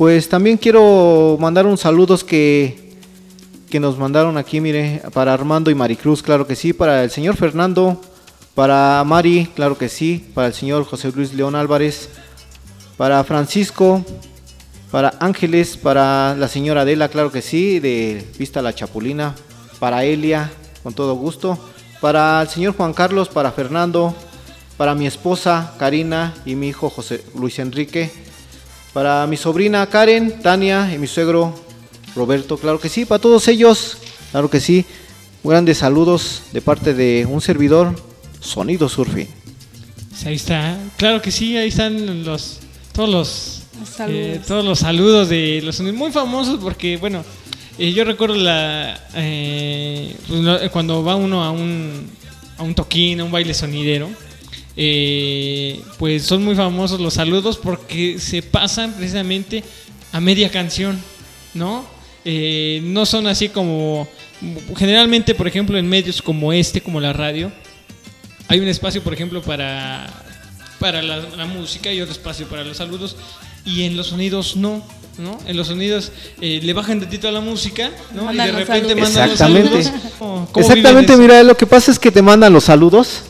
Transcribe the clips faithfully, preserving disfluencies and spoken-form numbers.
pues también quiero mandar unos saludos que, que nos mandaron aquí, mire, para Armando y Maricruz, claro que sí, para el señor Fernando, para Mari, claro que sí, para el señor José Luis León Álvarez, para Francisco, para Ángeles, para la señora Adela, claro que sí, de Vista La Chapulina, para Elia, con todo gusto, para el señor Juan Carlos, para Fernando, para mi esposa Karina y mi hijo José Luis Enrique, para mi sobrina Karen, Tania y mi suegro Roberto, claro que sí, para todos ellos, claro que sí, grandes saludos de parte de un servidor, Sonido Surfing. Pues ahí está, claro que sí, ahí están los todos los Eh, todos los saludos de los sonidos muy famosos, porque bueno, eh, yo recuerdo la eh, pues, no, cuando va uno a un a un toquín, a un baile sonidero, eh, pues son muy famosos los saludos porque se pasan precisamente a media canción, ¿no? Eh, no son así como generalmente, por ejemplo, en medios como este, como la radio, hay un espacio, por ejemplo, para para la, la música y otro espacio para los saludos. Y en los sonidos no, ¿no? En los sonidos eh, le bajan tantito a la música, ¿no? Mandan y de los repente saludos. mandan Exactamente. los saludos. ¿Cómo, cómo Exactamente, mira, lo que pasa es que te mandan los saludos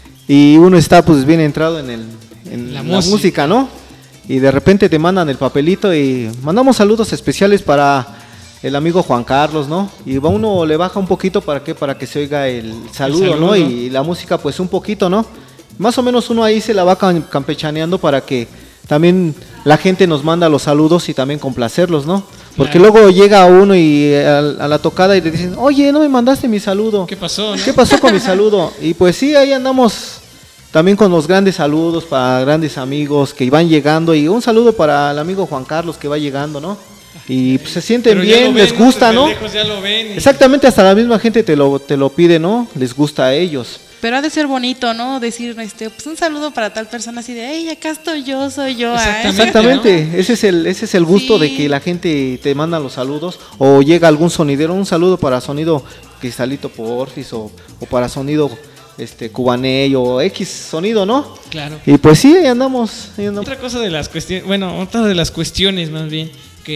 y uno está pues bien entrado en, el, en La la, música. música, ¿no? Y de repente te mandan el papelito y mandamos saludos especiales para el amigo Juan Carlos, ¿no? Y va uno le baja un poquito para qué, para que se oiga el saludo, El saludo. ¿no? Y la música pues un poquito, ¿no? Más o menos uno ahí se la va cam- campechaneando para que también la gente nos manda los saludos y también complacerlos, ¿no? Porque Claro. luego llega uno y a, a la tocada y le dicen, oye, no me mandaste mi saludo. ¿Qué pasó, no? ¿Qué pasó con mi saludo? Y pues sí, ahí andamos también con los grandes saludos para grandes amigos que van llegando y un saludo para el amigo Juan Carlos que va llegando, ¿no? Y pues se sienten Pero ya bien, lo ven, les gusta, desde ¿no? lejos ya lo ven y- Exactamente, hasta la misma gente te lo, te lo pide, ¿no? Les gusta a ellos. Pero ha de ser bonito, ¿no? Decir, este, pues un saludo para tal persona así de, hey, acá estoy yo, soy yo. ah". Exactamente. Exactamente, ese es el ese es el gusto Sí. de que la gente te manda los saludos o llega algún sonidero, un saludo para Sonido Cristalito Porfis o, o para Sonido este Cubaney o X sonido, ¿no? Claro. Y pues sí, ahí andamos, ahí andamos. Otra cosa de las cuestiones, bueno, otra de las cuestiones más bien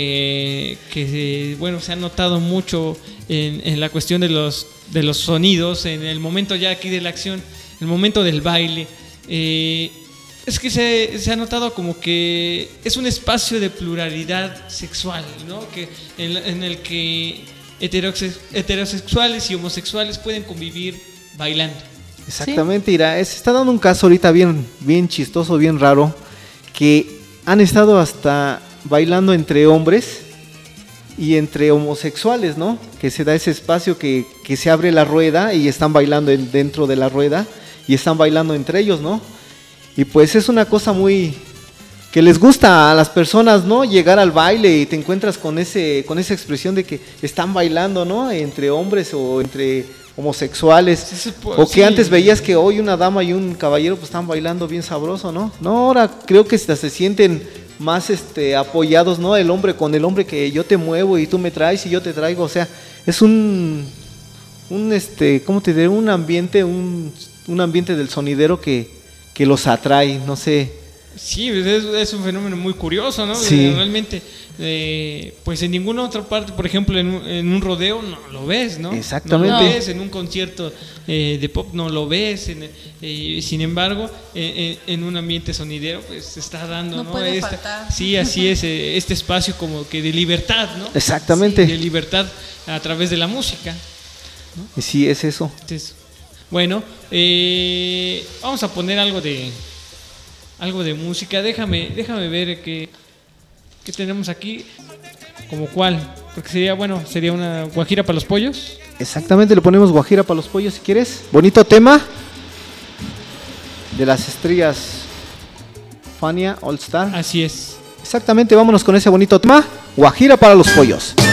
que, que bueno, se ha notado mucho en, en la cuestión de los de los sonidos, en el momento ya aquí de la acción, el momento del baile, eh, es que se, se ha notado como que es un espacio de pluralidad sexual, ¿no? Que en, en el que heterosex- heterosexuales y homosexuales pueden convivir bailando. Exactamente, Ira, se está dando un caso ahorita bien bien chistoso, bien raro, que han estado hasta bailando entre hombres y entre homosexuales, ¿no? Que se da ese espacio que, que se abre la rueda y están bailando en- dentro de la rueda y están bailando entre ellos, ¿no? Y pues es una cosa muy que les gusta a las personas, ¿no? Llegar al baile y te encuentras con ese con esa expresión de que están bailando, ¿no? Entre hombres o entre homosexuales. Sí, se puede- O que sí. antes veías que hoy una dama y un caballero pues están bailando bien sabroso, ¿no? No, ahora creo que hasta se sienten más este apoyados, ¿no? El hombre con el hombre, que yo te muevo y tú me traes y yo te traigo, o sea, es un un este, ¿cómo te diré? Un ambiente, un, un ambiente del sonidero que, que los atrae, no sé. Sí, es, es un fenómeno muy curioso, ¿no? Sí. Realmente, eh, pues en ninguna otra parte, por ejemplo, en un, en un rodeo no lo ves, ¿no? Exactamente. No lo ves, en un concierto eh, de pop no lo ves, en, eh, sin embargo, eh, en, en un ambiente sonidero, pues se está dando, No ¿no? puede Esta- faltar. sí, así es, eh, este espacio como que de libertad, ¿no? Exactamente. De libertad a través de la música. Y sí, es eso. Entonces, bueno, eh, vamos a poner algo de algo de música. Déjame, déjame ver qué, qué tenemos aquí. ¿Como cuál? Porque sería, bueno, sería una guajira para los pollos. Exactamente, le ponemos guajira para los pollos si quieres. Bonito tema de las estrellas Fania All Star. Así es. Exactamente, vámonos con ese bonito tema, guajira para los pollos.